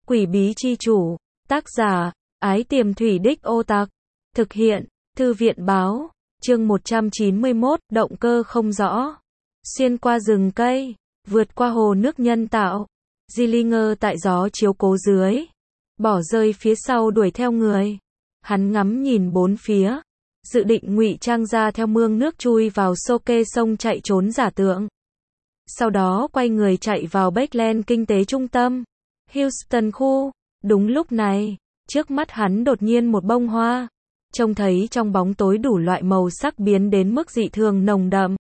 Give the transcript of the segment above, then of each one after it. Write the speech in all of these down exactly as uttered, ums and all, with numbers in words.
Quỷ bí chi chủ, tác giả, Ái Tiềm Thủy Đích Ô Tặc, thực hiện, Thư viện báo, chương một trăm chín mươi mốt, động cơ không rõ. Xuyên qua rừng cây, vượt qua hồ nước nhân tạo, Dillinger tại gió chiếu cố dưới, bỏ rơi phía sau đuổi theo người. Hắn ngắm nhìn bốn phía, dự định ngụy trang ra theo mương nước chui vào xô kê sông chạy trốn giả tượng. Sau đó quay người chạy vào Bakeland kinh tế trung tâm, Houston khu. Đúng lúc này, trước mắt hắn đột nhiên một bông hoa, trông thấy trong bóng tối đủ loại màu sắc biến đến mức dị thường nồng đậm.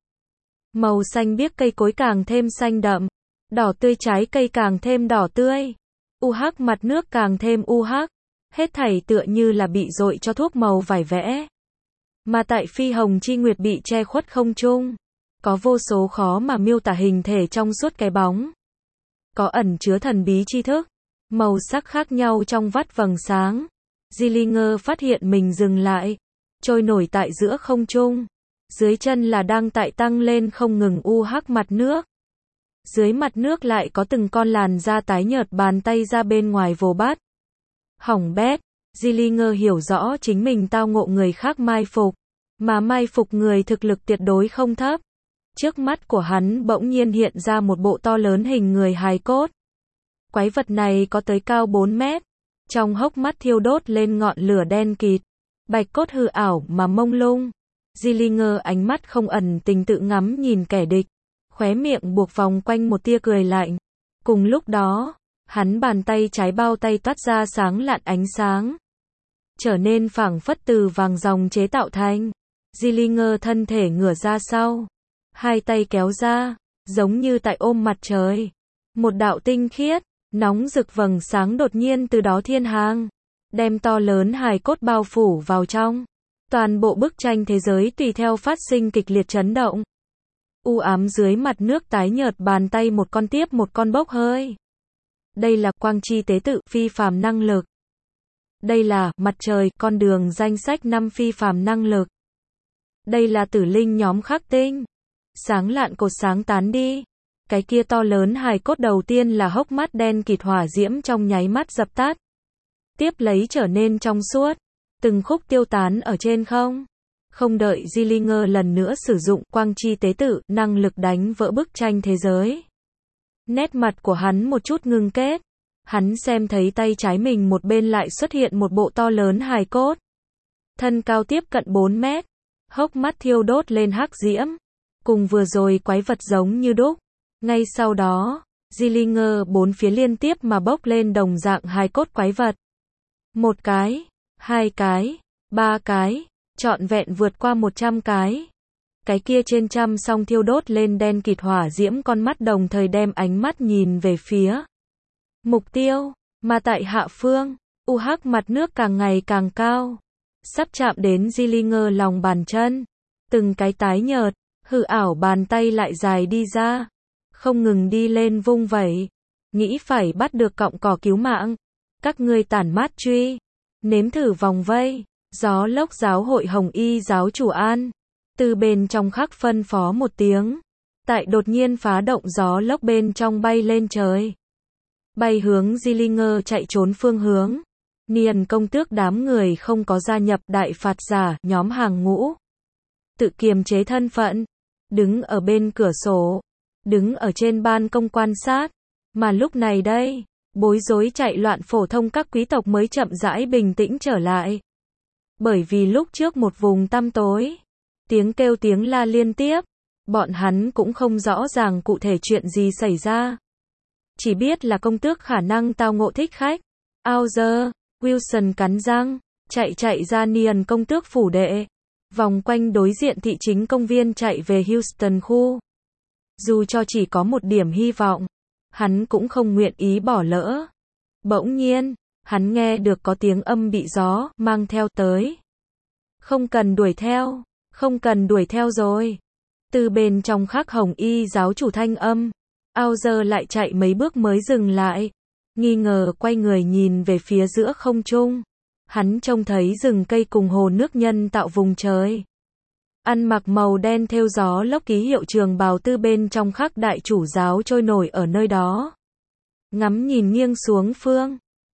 Màu xanh biếc cây cối càng thêm xanh đậm, đỏ tươi trái cây càng thêm đỏ tươi, u hắc mặt nước càng thêm u hắc, hết thảy tựa như là bị dội cho thuốc màu vải vẽ. Mà tại phi hồng chi nguyệt bị che khuất không trung, có vô số khó mà miêu tả hình thể trong suốt cái bóng. Có ẩn chứa thần bí tri thức, màu sắc khác nhau trong vắt vầng sáng. Dillinger phát hiện mình dừng lại, trôi nổi tại giữa không trung. Dưới chân là đang tại tăng lên không ngừng u hắc mặt nước. Dưới mặt nước lại có từng con làn da tái nhợt bàn tay ra bên ngoài vồ bắt. Hỏng bét, Dillinger hiểu rõ chính mình tao ngộ người khác mai phục, mà mai phục người thực lực tuyệt đối không thấp. Trước mắt của hắn bỗng nhiên hiện ra một bộ to lớn hình người hài cốt. Quái vật này có tới cao bốn mét, trong hốc mắt thiêu đốt lên ngọn lửa đen kịt, bạch cốt hư ảo mà mông lung. Dillinger ánh mắt không ẩn tình tự ngắm nhìn kẻ địch, khóe miệng buộc vòng quanh một tia cười lạnh. Cùng lúc đó, hắn bàn tay trái bao tay toát ra sáng lạn ánh sáng, trở nên phảng phất từ vàng ròng chế tạo thành. Dillinger thân thể ngửa ra sau, hai tay kéo ra, giống như tại ôm mặt trời. Một đạo tinh khiết, nóng rực vầng sáng đột nhiên từ đó thiên hàng, đem to lớn hài cốt bao phủ vào trong. Toàn bộ bức tranh thế giới tùy theo phát sinh kịch liệt chấn động. U ám dưới mặt nước tái nhợt bàn tay một con tiếp một con bốc hơi. Đây là quang chi tế tự phi phàm năng lực. Đây là mặt trời, con đường danh sách năm phi phàm năng lực. Đây là tử linh nhóm khắc tinh. Sáng lạn cột sáng tán đi. Cái kia to lớn hài cốt đầu tiên là hốc mắt đen kịt hỏa diễm trong nháy mắt dập tắt. Tiếp lấy trở nên trong suốt, từng khúc tiêu tán ở trên không. Không đợi Dillinger lần nữa sử dụng quang chi tế tự năng lực đánh vỡ bức tranh thế giới. Nét mặt của hắn một chút ngưng kết. Hắn xem thấy tay trái mình một bên lại xuất hiện một bộ to lớn hài cốt. Thân cao tiếp cận bốn mét, hốc mắt thiêu đốt lên hắc diễm. Cùng vừa rồi quái vật giống như đúc. Ngay sau đó, Dillinger bốn phía liên tiếp mà bốc lên đồng dạng hài cốt quái vật. Một cái, hai cái, ba cái, trọn vẹn vượt qua một trăm cái. Cái kia trên trăm song thiêu đốt lên đen kịt hỏa diễm con mắt đồng thời đem ánh mắt nhìn về phía mục tiêu, mà tại hạ phương, u hắc mặt nước càng ngày càng cao, sắp chạm đến Dillinger lòng bàn chân. Từng cái tái nhợt, hư ảo bàn tay lại dài đi ra, không ngừng đi lên vung vẩy, nghĩ phải bắt được cọng cỏ cứu mạng. Các ngươi tản mát truy, nếm thử vòng vây, gió lốc giáo hội Hồng Y giáo chủ An, từ bên trong khắc phân phó một tiếng, tại đột nhiên phá động gió lốc bên trong bay lên trời, bay hướng Dillinger chạy trốn phương hướng. Niên công tước đám người không có gia nhập đại phạt giả nhóm hàng ngũ, tự kiềm chế thân phận, đứng ở bên cửa sổ, đứng ở trên ban công quan sát. Mà lúc này đây, bối rối chạy loạn phổ thông các quý tộc mới chậm rãi bình tĩnh trở lại. Bởi vì lúc trước một vùng tăm tối, tiếng kêu tiếng la liên tiếp, bọn hắn cũng không rõ ràng cụ thể chuyện gì xảy ra. Chỉ biết là công tước khả năng tao ngộ thích khách. Auger, Wilson cắn răng, chạy chạy ra Niên công tước phủ đệ, vòng quanh đối diện thị chính công viên chạy về Houston khu. Dù cho chỉ có một điểm hy vọng, hắn cũng không nguyện ý bỏ lỡ. Bỗng nhiên, hắn nghe được có tiếng âm bị gió mang theo tới. Không cần đuổi theo, không cần đuổi theo rồi. Từ bên trong khắc Hồng Y giáo chủ thanh âm, Auger lại chạy mấy bước mới dừng lại, nghi ngờ quay người nhìn về phía giữa không trung. Hắn trông thấy rừng cây cùng hồ nước nhân tạo vùng trời. Ăn mặc màu đen thêu gió lốc ký hiệu trường bào tư bên trong khắc đại chủ giáo trôi nổi ở nơi đó. Ngắm nhìn nghiêng xuống phương,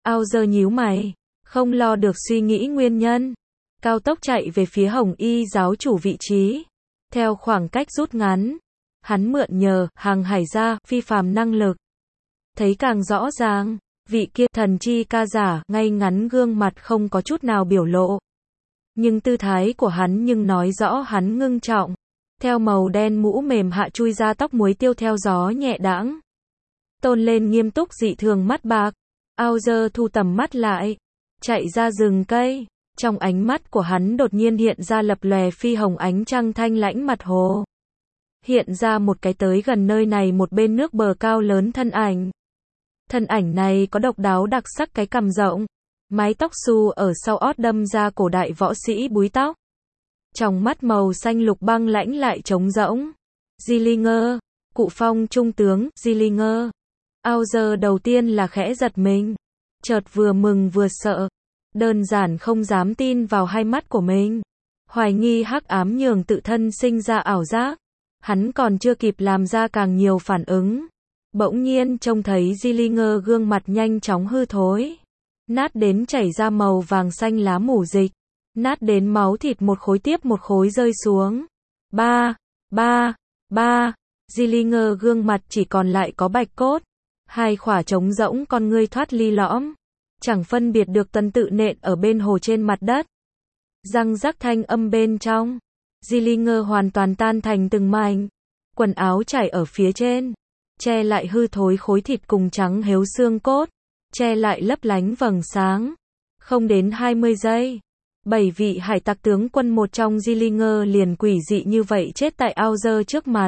Ao Dơ nhíu mày, không lo được suy nghĩ nguyên nhân. Cao tốc chạy về phía Hồng Y giáo chủ vị trí. Theo khoảng cách rút ngắn, hắn mượn nhờ hàng hải gia phi phàm năng lực. Thấy càng rõ ràng, vị kia thần chi ca giả, ngay ngắn gương mặt không có chút nào biểu lộ. Nhưng tư thái của hắn nhưng nói rõ hắn ngưng trọng. Theo màu đen mũ mềm hạ chui ra tóc muối tiêu theo gió nhẹ đãng. Tôn lên nghiêm túc dị thường mắt bạc. Ao Dơ thu tầm mắt lại, chạy ra rừng cây. Trong ánh mắt của hắn đột nhiên hiện ra lập lòe phi hồng ánh trăng thanh lãnh mặt hồ. Hiện ra một cái tới gần nơi này một bên nước bờ cao lớn thân ảnh. Thân ảnh này có độc đáo đặc sắc cái cằm rộng, mái tóc xù ở sau ót đâm ra cổ đại võ sĩ búi tóc. Trong mắt màu xanh lục băng lãnh lại trống rỗng. Zillinger, cụ phong trung tướng, Zillinger. Ao Dơ đầu tiên là khẽ giật mình, chợt vừa mừng vừa sợ, đơn giản không dám tin vào hai mắt của mình. Hoài nghi hắc ám nhường tự thân sinh ra ảo giác. Hắn còn chưa kịp làm ra càng nhiều phản ứng. Bỗng nhiên trông thấy Zillinger gương mặt nhanh chóng hư thối. Nát đến chảy ra màu vàng xanh lá mủ dịch. Nát đến máu thịt một khối tiếp một khối rơi xuống. Ba, ba, ba. Zillinger gương mặt chỉ còn lại có bạch cốt. Hai khỏa trống rỗng con ngươi thoát ly lõm. Chẳng phân biệt được tân tự nện ở bên hồ trên mặt đất. Răng rắc thanh âm bên trong. Zillinger hoàn toàn tan thành từng mảnh. Quần áo trải ở phía trên. Che lại hư thối khối thịt cùng trắng héo xương cốt. Che lại lấp lánh vầng sáng. Không đến hai mươi giây. Bảy vị hải tặc tướng quân một trong Zillinger liền quỷ dị như vậy chết tại Ao Dơ trước mặt.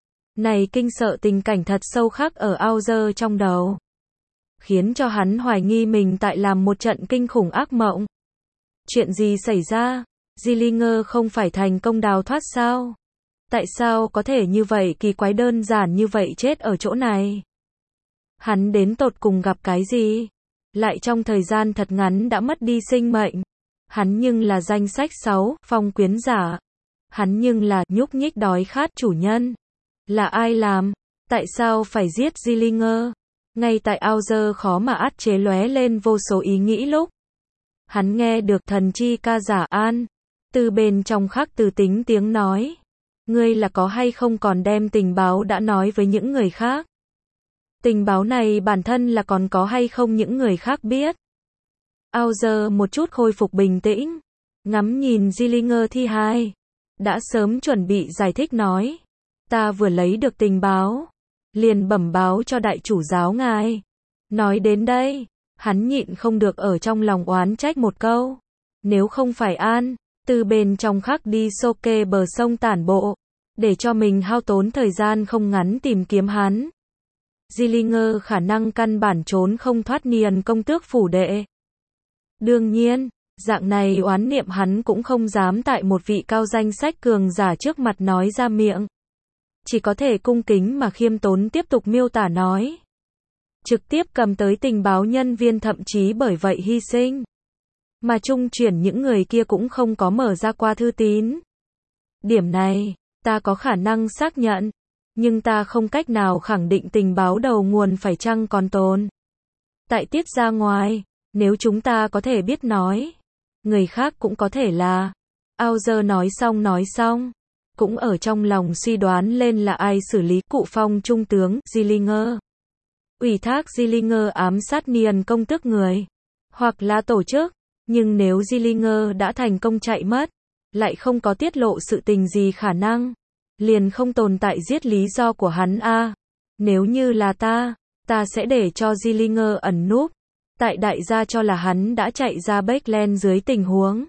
Này kinh sợ tình cảnh thật sâu khắc ở Ao Dơ trong đầu. Khiến cho hắn hoài nghi mình tại làm một trận kinh khủng ác mộng. Chuyện gì xảy ra? Zillinger không phải thành công đào thoát sao? Tại sao có thể như vậy kỳ quái đơn giản như vậy chết ở chỗ này? Hắn đến tột cùng gặp cái gì? Lại trong thời gian thật ngắn đã mất đi sinh mệnh. Hắn nhưng là danh sách sáu, phong quyến giả. Hắn nhưng là nhúc nhích đói khát chủ nhân. Là ai làm? Tại sao phải giết Zillinger? Ngay tại Ao Dơ khó mà át chế lóe lên vô số ý nghĩ lúc. Hắn nghe được thần chi ca giả An. Từ bên trong khắc từ tính tiếng nói. Ngươi là có hay không còn đem tình báo đã nói với những người khác? Tình báo này bản thân là còn có hay không những người khác biết? Ao Dơ một chút khôi phục bình tĩnh. Ngắm nhìn Zillinger thi hài. Đã sớm chuẩn bị giải thích nói. Ta vừa lấy được tình báo. Liền bẩm báo cho đại chủ giáo ngài. Nói đến đây, hắn nhịn không được ở trong lòng oán trách một câu. Nếu không phải An, từ bên trong khắc đi xô kê bờ sông tản bộ, để cho mình hao tốn thời gian không ngắn tìm kiếm hắn. Zillinger khả năng căn bản trốn không thoát Niền công tước phủ đệ. Đương nhiên, dạng này oán niệm hắn cũng không dám tại một vị cao danh sách cường giả trước mặt nói ra miệng. Chỉ có thể cung kính mà khiêm tốn tiếp tục miêu tả nói. Trực tiếp cầm tới tình báo nhân viên thậm chí bởi vậy hy sinh. Mà trung chuyển những người kia cũng không có mở ra qua thư tín. Điểm này, ta có khả năng xác nhận. Nhưng ta không cách nào khẳng định tình báo đầu nguồn phải chăng còn tồn. Tại tiết ra ngoài, nếu chúng ta có thể biết nói. Người khác cũng có thể là. Ao Dơ nói xong nói xong. Cũng ở trong lòng suy đoán lên là ai xử lý cụ phong trung tướng, Zillinger. Ủy thác Zillinger ám sát Niền công tước người. Hoặc là tổ chức. Nhưng nếu Zillinger đã thành công chạy mất. Lại không có tiết lộ sự tình gì khả năng. Liền không tồn tại giết lý do của hắn a. À, nếu như là ta, ta sẽ để cho Zillinger ẩn núp. Tại đại gia cho là hắn đã chạy ra Backland dưới tình huống.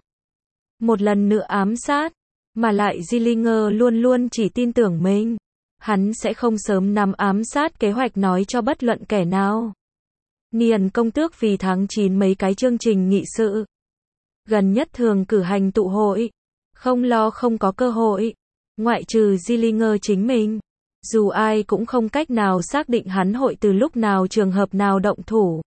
Một lần nữa ám sát. Mà lại Zillinger luôn luôn chỉ tin tưởng mình. Hắn sẽ không sớm nằm ám sát kế hoạch nói cho bất luận kẻ nào. Niền công tước vì tháng chín mấy cái chương trình nghị sự. Gần nhất thường cử hành tụ hội. Không lo không có cơ hội. Ngoại trừ Zillinger chính mình. Dù ai cũng không cách nào xác định hắn hội từ lúc nào trường hợp nào động thủ.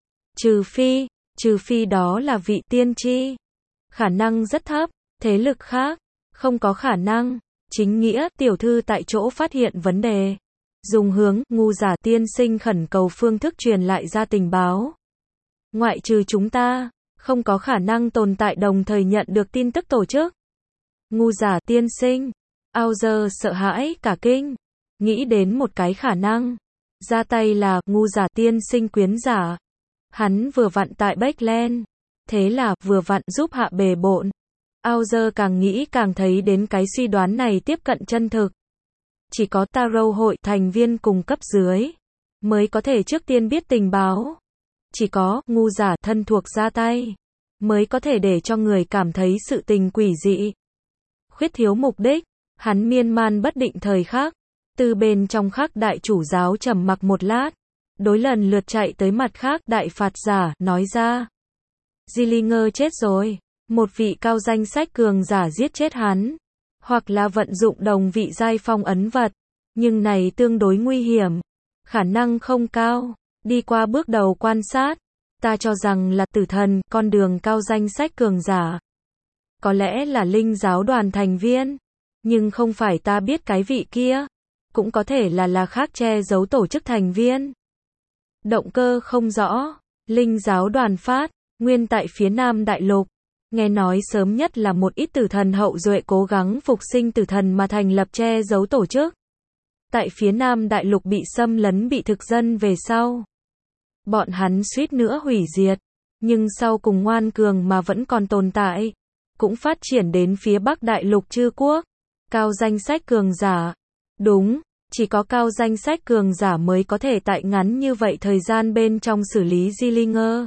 Trừ phi, trừ phi đó là vị tiên tri. Khả năng rất thấp, thế lực khác. Không có khả năng. Chính nghĩa, tiểu thư tại chỗ phát hiện vấn đề. Dùng hướng, ngu giả tiên sinh khẩn cầu phương thức truyền lại ra tình báo. Ngoại trừ chúng ta, không có khả năng tồn tại đồng thời nhận được tin tức tổ chức. Ngu giả tiên sinh. Auger sợ hãi cả kinh. Nghĩ đến một cái khả năng. Ra tay là ngu giả tiên sinh quyến giả. Hắn vừa vặn tại Backland. Thế là vừa vặn giúp hạ bề bộn. Auger càng nghĩ càng thấy đến cái suy đoán này tiếp cận chân thực. Chỉ có Tarot hội thành viên cùng cấp dưới mới có thể trước tiên biết tình báo. Chỉ có ngu giả thân thuộc ra tay mới có thể để cho người cảm thấy sự tình quỷ dị. Khuyết thiếu mục đích, hắn miên man bất định thời khắc. Từ bên trong khắc đại chủ giáo trầm mặc một lát, đối lần lượt chạy tới mặt khác đại phạt giả, nói ra. Zillinger chết rồi, một vị cao danh sách cường giả giết chết hắn, hoặc là vận dụng đồng vị giai phong ấn vật, nhưng này tương đối nguy hiểm, khả năng không cao. Đi qua bước đầu quan sát, ta cho rằng là tử thần, con đường cao danh sách cường giả. Có lẽ là linh giáo đoàn thành viên, nhưng không phải ta biết cái vị kia, cũng có thể là là khác che giấu tổ chức thành viên. Động cơ không rõ, linh giáo đoàn phát, nguyên tại phía Nam Đại Lục, nghe nói sớm nhất là một ít tử thần hậu duệ cố gắng phục sinh tử thần mà thành lập che giấu tổ chức. Tại phía Nam Đại Lục bị xâm lấn bị thực dân về sau. Bọn hắn suýt nữa hủy diệt, nhưng sau cùng ngoan cường mà vẫn còn tồn tại, cũng phát triển đến phía Bắc Đại Lục Chư Quốc. Cao danh sách cường giả. Đúng, chỉ có cao danh sách cường giả mới có thể tại ngắn như vậy thời gian bên trong xử lý Zillinger.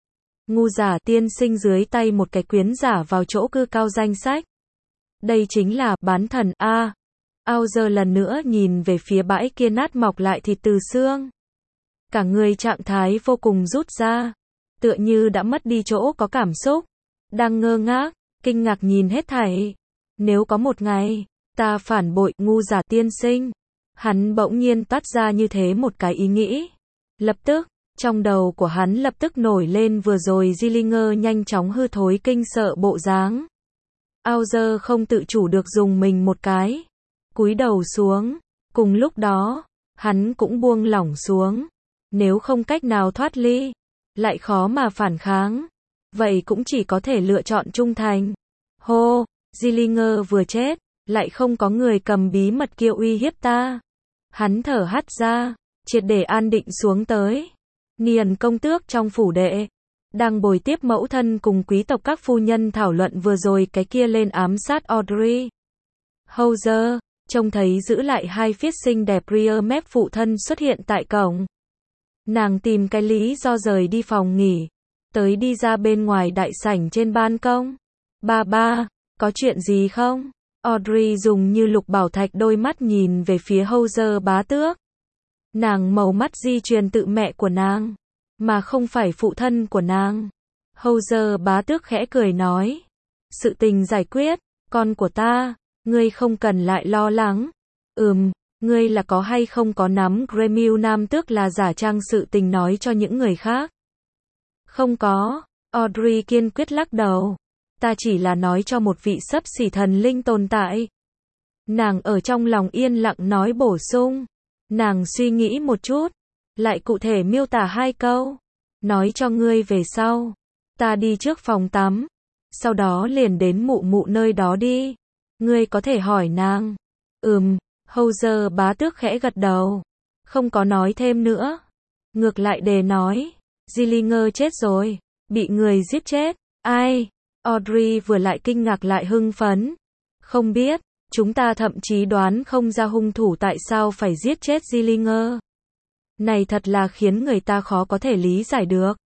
Ngu giả tiên sinh dưới tay một cái quyến giả vào chỗ cư cao danh sách. Đây chính là bán thần A. Auger lần nữa nhìn về phía bãi kia nát mọc lại thịt từ xương. Cả người trạng thái vô cùng rút ra, tựa như đã mất đi chỗ có cảm xúc, đang ngơ ngác, kinh ngạc nhìn hết thảy. Nếu có một ngày, ta phản bội ngu giả tiên sinh. Hắn bỗng nhiên toát ra như thế một cái ý nghĩ. Lập tức, trong đầu của hắn lập tức nổi lên vừa rồi Zillinger nhanh chóng hư thối kinh sợ bộ dáng. Auger không tự chủ được dùng mình một cái, cúi đầu xuống. Cùng lúc đó, hắn cũng buông lỏng xuống. Nếu không cách nào thoát ly, lại khó mà phản kháng, vậy cũng chỉ có thể lựa chọn trung thành. Hô, Zillinger vừa chết, lại không có người cầm bí mật kia uy hiếp ta. Hắn thở hắt ra, triệt để an định xuống tới. Niền công tước trong phủ đệ, đang bồi tiếp mẫu thân cùng quý tộc các phu nhân thảo luận vừa rồi cái kia lên ám sát Audrey. Hauser, trông thấy giữ lại hai phiết xinh đẹp rear mép phụ thân xuất hiện tại cổng. Nàng tìm cái lý do rời đi phòng nghỉ, tới đi ra bên ngoài đại sảnh trên ban công. Ba ba, có chuyện gì không? Audrey dùng như lục bảo thạch đôi mắt nhìn về phía Hauser bá tước. Nàng màu mắt di truyền tự mẹ của nàng, mà không phải phụ thân của nàng. Hauser bá tước khẽ cười nói. Sự tình giải quyết, con của ta, ngươi không cần lại lo lắng. Ừm, ngươi là có hay không có nắm Gremil nam tước là giả trang sự tình nói cho những người khác? Không có, Audrey kiên quyết lắc đầu. Ta chỉ là nói cho một vị xấp xỉ thần linh tồn tại. Nàng ở trong lòng yên lặng nói bổ sung. Nàng suy nghĩ một chút, lại cụ thể miêu tả hai câu. Nói cho ngươi về sau. Ta đi trước phòng tắm, sau đó liền đến mụ mụ nơi đó đi. Ngươi có thể hỏi nàng. Ừm, Hauser bá tước khẽ gật đầu. Không có nói thêm nữa. Ngược lại đề nói. Zillinger chết rồi. Bị người giết chết. Ai? Audrey vừa lại kinh ngạc lại hưng phấn. Không biết, chúng ta thậm chí đoán không ra hung thủ tại sao phải giết chết Zillinger. Này thật là khiến người ta khó có thể lý giải được.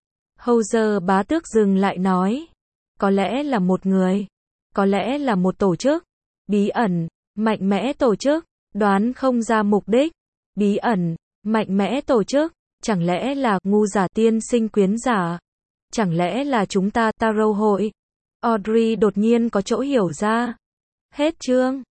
Hauser bá tước dừng lại nói. Có lẽ là một người. Có lẽ là một tổ chức. Bí ẩn, mạnh mẽ tổ chức. Đoán không ra mục đích. Bí ẩn, mạnh mẽ tổ chức. Chẳng lẽ là ngu giả tiên sinh quyến giả? Chẳng lẽ là chúng ta Tarot hội? Audrey đột nhiên có chỗ hiểu ra. Hết chương.